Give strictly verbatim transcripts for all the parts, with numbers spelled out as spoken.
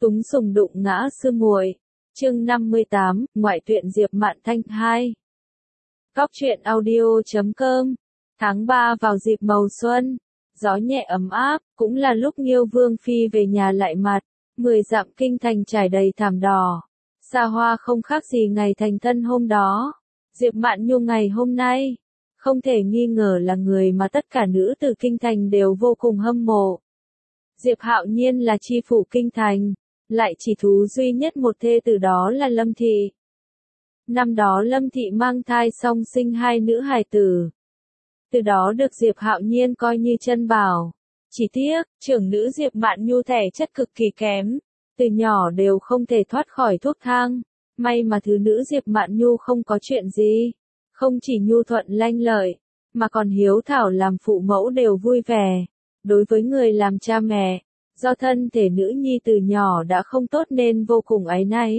Túng sùng đụng ngã sư muội. Chương năm mươi tám, ngoại truyện Diệp Mạn Thanh hai. Góc truyện audio chấm com. Tháng ba vào dịp màu xuân, gió nhẹ ấm áp, cũng là lúc Nghiêu Vương phi về nhà lại mặt, mười dặm kinh thành trải đầy thảm đỏ, xa hoa không khác gì ngày thành thân hôm đó. Diệp Mạn Nhu ngày hôm nay, không thể nghi ngờ là người mà tất cả nữ tử kinh thành đều vô cùng hâm mộ. Diệp Hạo Nhiên là chi phủ kinh thành, lại chỉ thú duy nhất một thê tử đó là Lâm Thị. Năm đó Lâm Thị mang thai xong sinh hai nữ hài tử. Từ đó được Diệp Hạo Nhiên coi như chân bảo. Chỉ tiếc, trưởng nữ Diệp Mạn Nhu thể chất cực kỳ kém, từ nhỏ đều không thể thoát khỏi thuốc thang. May mà thứ nữ Diệp Mạn Nhu không có chuyện gì, không chỉ nhu thuận lanh lợi, mà còn hiếu thảo làm phụ mẫu đều vui vẻ. Đối với người làm cha mẹ, do thân thể nữ nhi từ nhỏ đã không tốt nên vô cùng áy náy,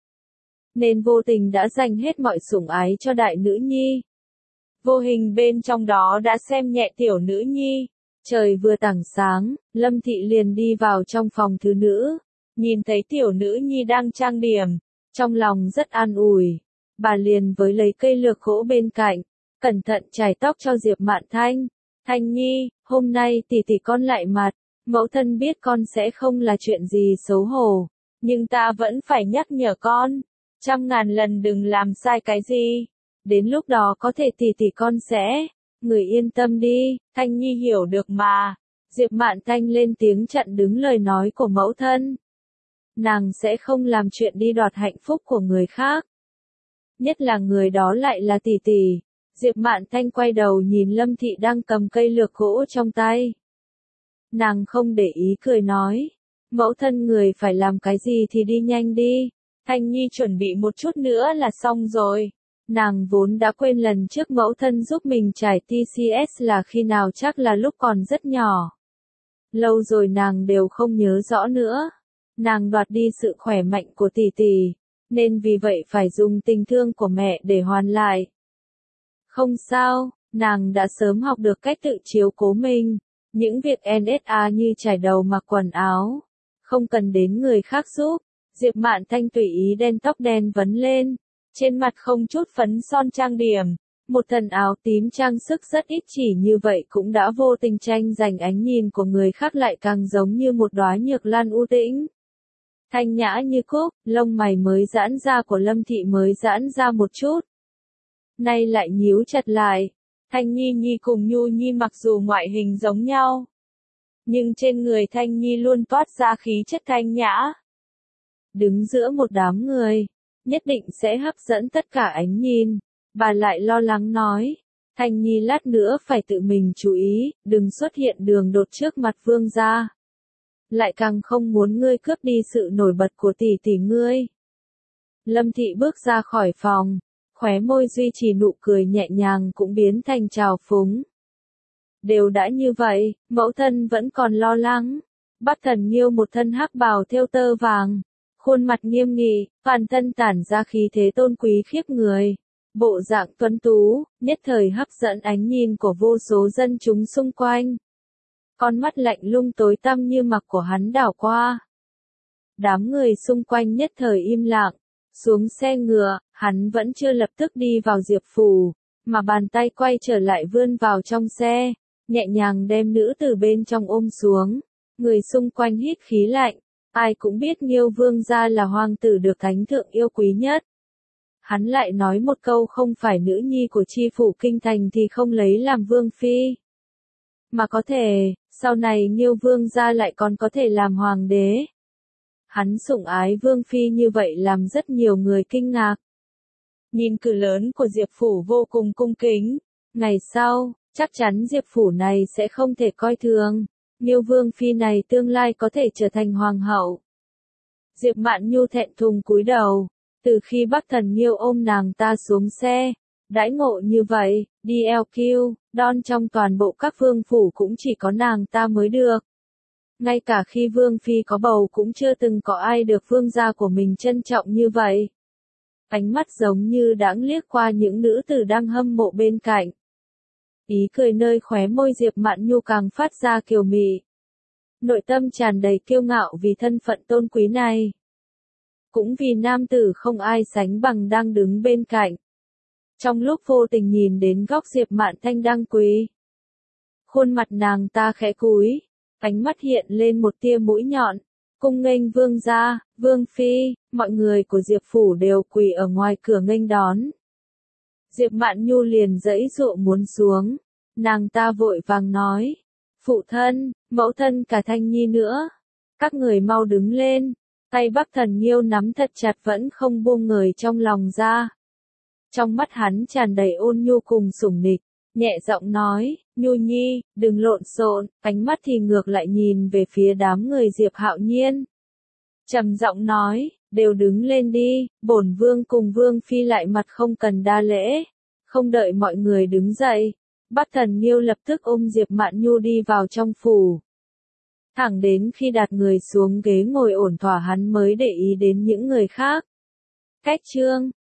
nên vô tình đã dành hết mọi sủng ái cho đại nữ nhi. Vô hình bên trong đó đã xem nhẹ tiểu nữ nhi. Trời vừa tảng sáng, Lâm Thị liền đi vào trong phòng thứ nữ, nhìn thấy tiểu nữ nhi đang trang điểm, trong lòng rất an ủi. Bà liền với lấy cây lược gỗ bên cạnh, cẩn thận chải tóc cho Diệp Mạn Thanh. Thanh Nhi, hôm nay tỷ tỷ con lại mặt, mẫu thân biết con sẽ không là chuyện gì xấu hổ, nhưng ta vẫn phải nhắc nhở con, trăm ngàn lần đừng làm sai cái gì. Đến lúc đó có thể tỷ tỷ con sẽ, người yên tâm đi, Thanh Nhi hiểu được mà. Diệp Mạn Thanh lên tiếng chặn đứng lời nói của mẫu thân. Nàng sẽ không làm chuyện đi đoạt hạnh phúc của người khác. Nhất là người đó lại là tỷ tỷ. Diệp Mạn Thanh quay đầu nhìn Lâm Thị đang cầm cây lược gỗ trong tay. Nàng không để ý cười nói. Mẫu thân người phải làm cái gì thì đi nhanh đi. Thanh Nhi chuẩn bị một chút nữa là xong rồi. Nàng vốn đã quên lần trước mẫu thân giúp mình trải tê xê ét là khi nào, chắc là lúc còn rất nhỏ. Lâu rồi nàng đều không nhớ rõ nữa. Nàng đoạt đi sự khỏe mạnh của tỷ tỷ, nên vì vậy phải dùng tình thương của mẹ để hoàn lại. Không sao, nàng đã sớm học được cách tự chiếu cố mình. Những việc en ét a như chải đầu mặc quần áo, không cần đến người khác giúp. Diệp Mạn Thanh tùy ý đen tóc đen vấn lên, trên mặt không chút phấn son trang điểm. Một thân áo tím trang sức rất ít chỉ như vậy cũng đã vô tình tranh giành ánh nhìn của người khác, lại càng giống như một đóa nhược lan u tĩnh. Thanh nhã như cúc, lông mày mới giãn ra của Lâm Thị mới giãn ra một chút, nay lại nhíu chặt lại. Thanh Nhi Nhi cùng Nhu Nhi mặc dù ngoại hình giống nhau, nhưng trên người Thanh Nhi luôn toát ra khí chất thanh nhã. Đứng giữa một đám người, nhất định sẽ hấp dẫn tất cả ánh nhìn. Bà lại lo lắng nói, Thanh Nhi lát nữa phải tự mình chú ý, đừng xuất hiện đường đột trước mặt vương gia. Lại càng không muốn ngươi cướp đi sự nổi bật của tỷ tỷ ngươi. Lâm Thị bước ra khỏi phòng, khóe môi duy trì nụ cười nhẹ nhàng cũng biến thành trào phúng. Đều đã như vậy, mẫu thân vẫn còn lo lắng. Bắc Thần Nghiêu một thân hắc bào thêu tơ vàng, khuôn mặt nghiêm nghị, toàn thân tản ra khí thế tôn quý khiếp người. Bộ dạng tuấn tú, nhất thời hấp dẫn ánh nhìn của vô số dân chúng xung quanh. Con mắt lạnh lùng tối tăm như mặc của hắn đảo qua. Đám người xung quanh nhất thời im lặng. Xuống xe ngựa, hắn vẫn chưa lập tức đi vào Diệp phủ, mà bàn tay quay trở lại vươn vào trong xe, nhẹ nhàng đem nữ từ bên trong ôm xuống. Người xung quanh hít khí lạnh, ai cũng biết Nghiêu Vương gia là hoàng tử được thánh thượng yêu quý nhất. Hắn lại nói một câu không phải nữ nhi của chi phủ kinh thành thì không lấy làm vương phi. Mà có thể, sau này Nghiêu Vương gia lại còn có thể làm hoàng đế. Hắn sủng ái vương phi như vậy làm rất nhiều người kinh ngạc. Nhìn cử lớn của Diệp phủ vô cùng cung kính. Ngày sau, chắc chắn Diệp phủ này sẽ không thể coi thường. Nghiêu vương phi này tương lai có thể trở thành hoàng hậu. Diệp Mạn Nhu thẹn thùng cúi đầu. Từ khi Bắc Thần Nghiêu ôm nàng ta xuống xe, đãi ngộ như vậy, đi lờ kiu, đon trong toàn bộ các vương phủ cũng chỉ có nàng ta mới được. Ngay cả khi vương phi có bầu cũng chưa từng có ai được vương gia của mình trân trọng như vậy. Ánh mắt giống như đãng liếc qua những nữ tử đang hâm mộ bên cạnh. Ý cười nơi khóe môi Diệp Mạn Nhu càng phát ra kiều mị. nội tâm tràn đầy kiêu ngạo vì thân phận tôn quý này. Cũng vì nam tử không ai sánh bằng đang đứng bên cạnh. Trong lúc vô tình nhìn đến góc Diệp Mạn Thanh đang quỳ, khuôn mặt nàng ta khẽ cúi, ánh mắt hiện lên một tia mũi nhọn, cung nghênh vương gia, vương phi, mọi người của Diệp phủ đều quỳ ở ngoài cửa nghênh đón. Diệp Mạn Nhu liền giãy giụa muốn xuống, nàng ta vội vàng nói, phụ thân, mẫu thân cả Thanh Nhi nữa, các người mau đứng lên, tay Bắc Thần Nghiêu nắm thật chặt vẫn không buông người trong lòng ra. Trong mắt hắn tràn đầy ôn nhu cùng sủng nịch, nhẹ giọng nói, Nhu Nhi, đừng lộn xộn, ánh mắt thì ngược lại nhìn về phía đám người Diệp Hạo Nhiên. Trầm giọng nói, đều đứng lên đi, bổn vương cùng vương phi lại mặt không cần đa lễ. Không đợi mọi người đứng dậy, Bắc Thần Nghiêu lập tức ôm Diệp Mạn Nhu đi vào trong phủ. Thẳng đến khi đặt người xuống ghế ngồi ổn thỏa hắn mới để ý đến những người khác. Cách chương